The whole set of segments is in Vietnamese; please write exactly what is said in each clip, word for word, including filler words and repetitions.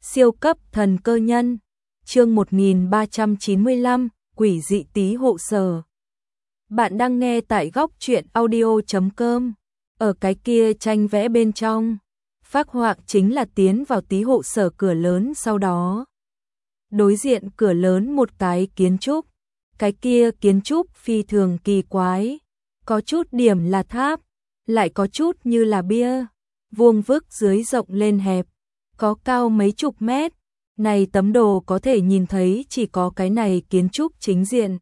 Siêu cấp thần cơ nhân, chương một nghìn ba trăm chín mươi lăm, quỷ dị tí hộ sở. Bạn đang nghe tại góc truyện audio chấm com. Ở cái kia tranh vẽ bên trong, phác họa chính là tiến vào tí hộ sở cửa lớn, sau đó đối diện cửa lớn một cái kiến trúc. Cái kia kiến trúc phi thường kỳ quái, có chút điểm là tháp, lại có chút như là bia, vuông vức dưới rộng lên hẹp, có cao mấy chục mét. Này tấm đồ có thể nhìn thấy chỉ có cái này kiến trúc chính diện.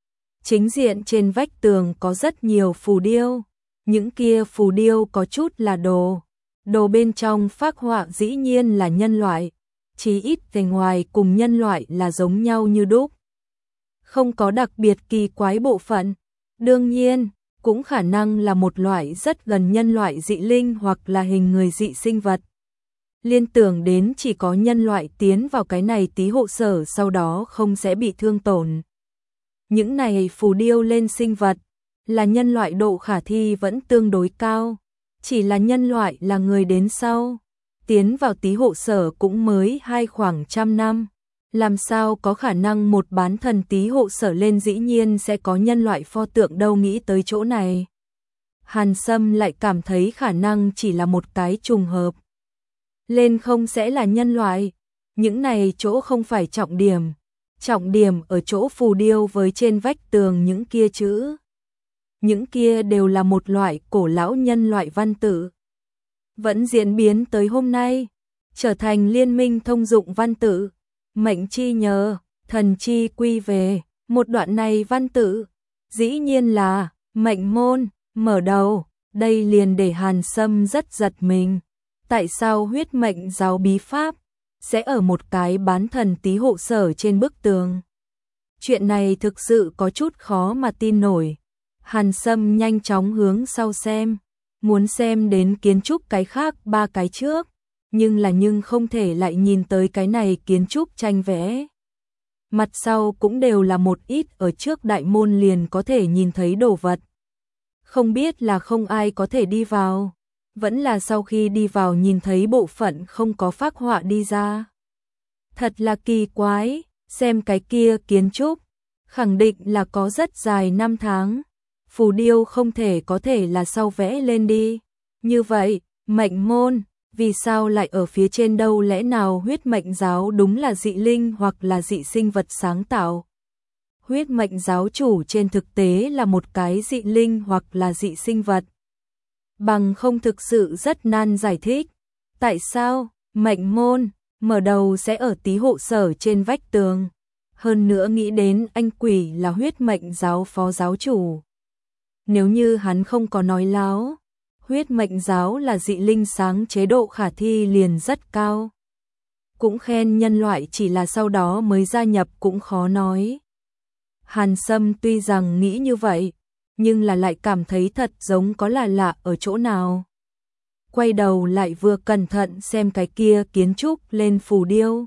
Chính diện trên vách tường có rất nhiều phù điêu, những kia phù điêu có chút là đồ. Đồ bên trong phác họa dĩ nhiên là nhân loại, chí ít về ngoài cùng nhân loại là giống nhau như đúc. Không có đặc biệt kỳ quái bộ phận, đương nhiên, cũng khả năng là một loại rất gần nhân loại dị linh hoặc là hình người dị sinh vật. Liên tưởng đến chỉ có nhân loại tiến vào cái này tí hộ sở sau đó không sẽ bị thương tổn. Những này phù điêu lên sinh vật, là nhân loại độ khả thi vẫn tương đối cao, chỉ là nhân loại là người đến sau. Tiến vào tí hộ sở cũng mới hai khoảng trăm năm. Làm sao có khả năng một bán thần tí hộ sở lên dĩ nhiên sẽ có nhân loại pho tượng đâu, nghĩ tới chỗ này. Hàn Sâm lại cảm thấy khả năng chỉ là một cái trùng hợp. Lên không sẽ là nhân loại, những này chỗ không phải trọng điểm. Trọng điểm ở chỗ phù điêu với trên vách tường những kia chữ. Những kia đều là một loại cổ lão nhân loại văn tự. Vẫn diễn biến tới hôm nay, trở thành liên minh thông dụng văn tự. Mệnh chi nhờ, thần chi quy về, một đoạn này văn tự, dĩ nhiên là mệnh môn, mở đầu, đây liền để Hàn Sâm rất giật mình. Tại sao huyết mệnh giáo bí pháp sẽ ở một cái bán thần tí hộ sở trên bức tường? Chuyện này thực sự có chút khó mà tin nổi. Hàn Sâm nhanh chóng hướng sau xem, muốn xem đến kiến trúc cái khác ba cái trước. Nhưng là nhưng không thể lại nhìn tới cái này kiến trúc tranh vẽ. Mặt sau cũng đều là một ít ở trước đại môn liền có thể nhìn thấy đồ vật. Không biết là không ai có thể đi vào, vẫn là sau khi đi vào nhìn thấy bộ phận không có phác họa đi ra. Thật là kỳ quái, xem cái kia kiến trúc, khẳng định là có rất dài năm tháng. Phù điêu không thể có thể là sau vẽ lên đi. Như vậy, mệnh môn vì sao lại ở phía trên đâu? Lẽ nào huyết mệnh giáo đúng là dị linh hoặc là dị sinh vật sáng tạo? Huyết mệnh giáo chủ trên thực tế là một cái dị linh hoặc là dị sinh vật. Bằng không thực sự rất nan giải thích. Tại sao mệnh môn mở đầu sẽ ở tí hộ sở trên vách tường? Hơn nữa nghĩ đến anh quỷ là huyết mệnh giáo phó giáo chủ. Nếu như hắn không có nói láo, huyết mệnh giáo là dị linh sáng chế độ khả thi liền rất cao. Cũng khen nhân loại chỉ là sau đó mới gia nhập cũng khó nói. Hàn Sâm tuy rằng nghĩ như vậy, nhưng là lại cảm thấy thật giống có là lạ ở chỗ nào. Quay đầu lại vừa cẩn thận xem cái kia kiến trúc lên phù điêu.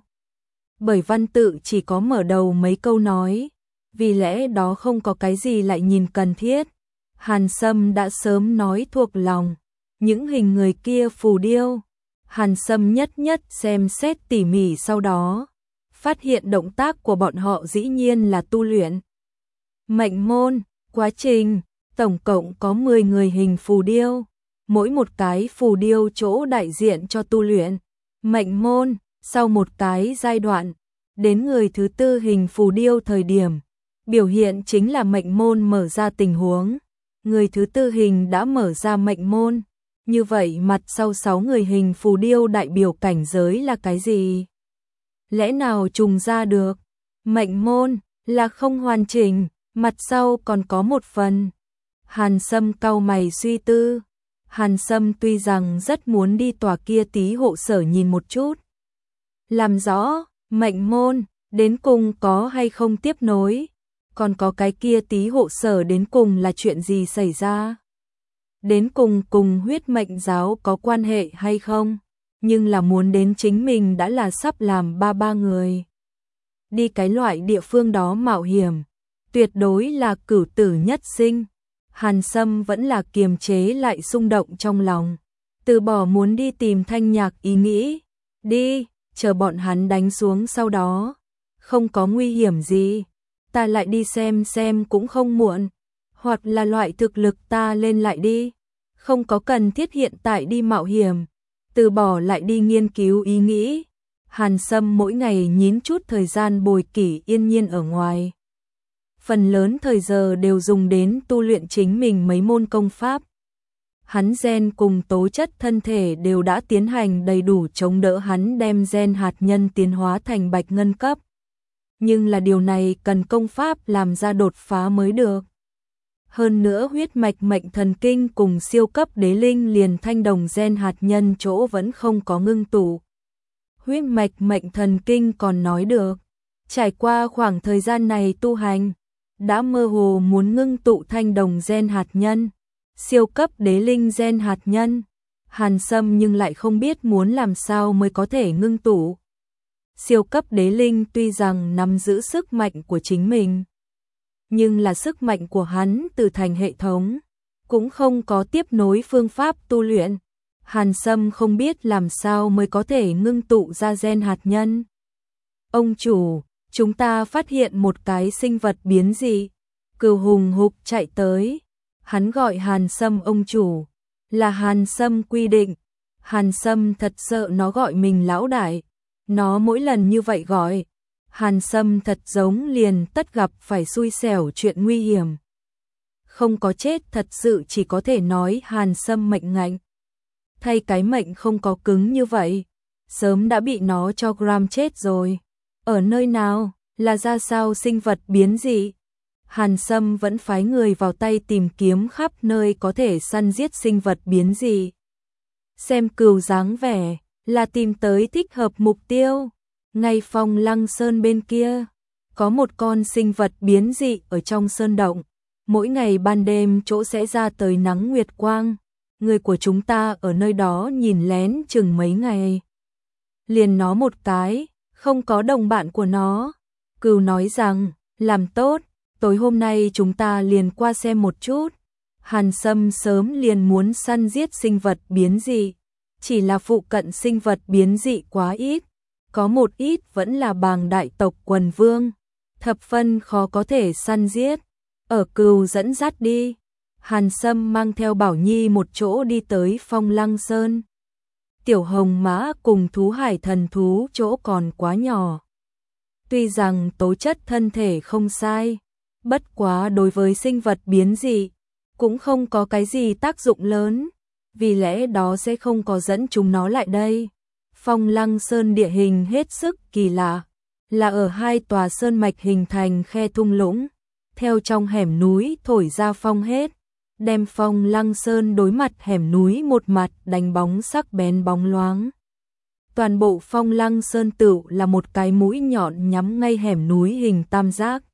Bởi văn tự chỉ có mở đầu mấy câu nói, vì lẽ đó không có cái gì lại nhìn cần thiết. Hàn Sâm đã sớm nói thuộc lòng, những hình người kia phù điêu. Hàn Sâm nhất nhất xem xét tỉ mỉ, sau đó phát hiện động tác của bọn họ dĩ nhiên là tu luyện. Mệnh môn, quá trình, tổng cộng có mười người hình phù điêu, mỗi một cái phù điêu chỗ đại diện cho tu luyện. Mệnh môn, sau một cái giai đoạn, đến người thứ tư hình phù điêu thời điểm, biểu hiện chính là mệnh môn mở ra tình huống. Người thứ tư hình đã mở ra mệnh môn, như vậy mặt sau sáu người hình phù điêu đại biểu cảnh giới là cái gì? Lẽ nào trùng ra được? Mệnh môn là không hoàn chỉnh, mặt sau còn có một phần. Hàn Sâm cau mày suy tư. Hàn Sâm tuy rằng rất muốn đi tòa kia tí hộ sở nhìn một chút, làm rõ mệnh môn đến cùng có hay không tiếp nối. Còn có cái kia tí hộ sở đến cùng là chuyện gì xảy ra? Đến cùng cùng huyết mệnh giáo có quan hệ hay không? Nhưng là muốn đến chính mình đã là sắp làm ba ba người. Đi cái loại địa phương đó mạo hiểm, tuyệt đối là cửu tử nhất sinh. Hàn Sâm vẫn là kiềm chế lại xung động trong lòng, từ bỏ muốn đi tìm Thanh Nhạc ý nghĩ. Đi, chờ bọn hắn đánh xuống sau đó, không có nguy hiểm gì, ta lại đi xem xem cũng không muộn, hoặc là loại thực lực ta lên lại đi, không có cần thiết hiện tại đi mạo hiểm, từ bỏ lại đi nghiên cứu ý nghĩ. Hàn Sâm mỗi ngày nhín chút thời gian bồi Kỷ Yên Nhiên ở ngoài. Phần lớn thời giờ đều dùng đến tu luyện chính mình mấy môn công pháp. Hắn gen cùng tố chất thân thể đều đã tiến hành đầy đủ chống đỡ hắn đem gen hạt nhân tiến hóa thành bạch ngân cấp. Nhưng là điều này cần công pháp làm ra đột phá mới được. Hơn nữa huyết mạch mệnh thần kinh cùng siêu cấp đế linh liền thanh đồng gen hạt nhân chỗ vẫn không có ngưng tụ. Huyết mạch mệnh thần kinh còn nói được, trải qua khoảng thời gian này tu hành, đã mơ hồ muốn ngưng tụ thanh đồng gen hạt nhân, siêu cấp đế linh gen hạt nhân. Hàn Sâm nhưng lại không biết muốn làm sao mới có thể ngưng tụ. Siêu cấp đế linh tuy rằng nắm giữ sức mạnh của chính mình, nhưng là sức mạnh của hắn từ thành hệ thống, cũng không có tiếp nối phương pháp tu luyện. Hàn Sâm không biết làm sao mới có thể ngưng tụ ra gen hạt nhân. Ông chủ, chúng ta phát hiện một cái sinh vật biến dị. Cừu hùng hục chạy tới. Hắn gọi Hàn Sâm ông chủ. Là Hàn Sâm quy định. Hàn Sâm thật sợ nó gọi mình lão đại. Nó mỗi lần như vậy gọi. Hàn Sâm thật giống liền tất gặp phải xui xẻo chuyện nguy hiểm. Không có chết thật sự chỉ có thể nói Hàn Sâm mệnh ngạnh. Thay cái mệnh không có cứng như vậy, sớm đã bị nó cho gram chết rồi. Ở nơi nào, là ra sao sinh vật biến dị? Hàn Sâm vẫn phái người vào tay tìm kiếm khắp nơi có thể săn giết sinh vật biến dị. Xem cừu dáng vẻ, là tìm tới thích hợp mục tiêu. Ngay Phong Lăng Sơn bên kia, có một con sinh vật biến dị ở trong sơn động. Mỗi ngày ban đêm chỗ sẽ ra tới nắng nguyệt quang. Người của chúng ta ở nơi đó nhìn lén chừng mấy ngày. Liền nó một cái, không có đồng bạn của nó. Cừu nói rằng, làm tốt, tối hôm nay chúng ta liền qua xem một chút. Hàn Sâm sớm liền muốn săn giết sinh vật biến dị. Chỉ là phụ cận sinh vật biến dị quá ít. Có một ít vẫn là bàng đại tộc quần vương. Thập phân khó có thể săn giết. Ở Cừu dẫn dắt đi. Hàn Sâm mang theo Bảo Nhi một chỗ đi tới Phong Lăng Sơn. Tiểu hồng mã cùng thú hải thần thú chỗ còn quá nhỏ. Tuy rằng tố chất thân thể không sai, bất quá đối với sinh vật biến dị, cũng không có cái gì tác dụng lớn, vì lẽ đó sẽ không có dẫn chúng nó lại đây. Phong Lăng Sơn địa hình hết sức kỳ lạ, là ở hai tòa sơn mạch hình thành khe thung lũng, theo trong hẻm núi thổi ra phong hết. Đem Phong Lăng Sơn đối mặt hẻm núi một mặt đánh bóng sắc bén bóng loáng. Toàn bộ Phong Lăng Sơn tựu là một cái mũi nhọn nhắm ngay hẻm núi hình tam giác.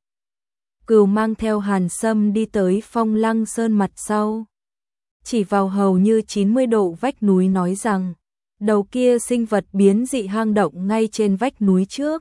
Cừu mang theo Hàn Sâm đi tới Phong Lăng Sơn mặt sau. Chỉ vào hầu như chín mươi độ vách núi nói rằng, đầu kia sinh vật biến dị hang động ngay trên vách núi trước.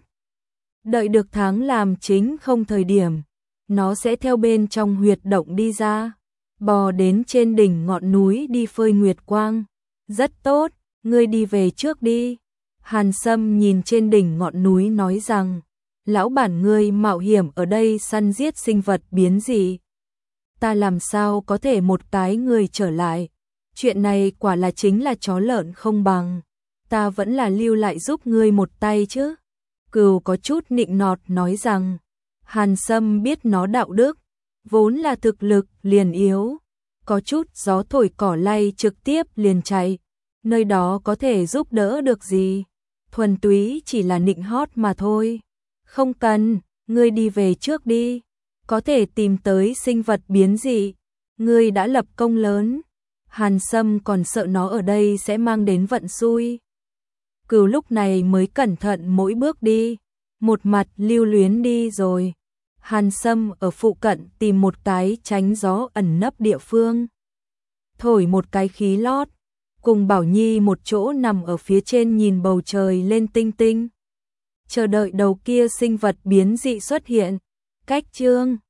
Đợi được tháng làm chính không thời điểm, nó sẽ theo bên trong huyệt động đi ra. Bò đến trên đỉnh ngọn núi đi phơi nguyệt quang. Rất tốt, ngươi đi về trước đi. Hàn Sâm nhìn trên đỉnh ngọn núi nói rằng, lão bản ngươi mạo hiểm ở đây săn giết sinh vật biến dị. Ta làm sao có thể một cái người trở lại. Chuyện này quả là chính là chó lợn không bằng. Ta vẫn là lưu lại giúp ngươi một tay chứ. Cừu có chút nịnh nọt nói rằng, Hàn Sâm biết nó đạo đức. Vốn là thực lực liền yếu, có chút gió thổi cỏ lay trực tiếp liền chạy, nơi đó có thể giúp đỡ được gì, thuần túy chỉ là nịnh hót mà thôi. Không cần, ngươi đi về trước đi, có thể tìm tới sinh vật biến dị, ngươi đã lập công lớn. Hàn Sâm còn sợ nó ở đây sẽ mang đến vận xui. Cừu lúc này mới cẩn thận mỗi bước đi, một mặt lưu luyến đi rồi. Hàn Sâm ở phụ cận tìm một cái tránh gió ẩn nấp địa phương. Thổi một cái khí lót, cùng Bảo Nhi một chỗ nằm ở phía trên nhìn bầu trời lên tinh tinh. Chờ đợi đầu kia sinh vật biến dị xuất hiện. Cách chương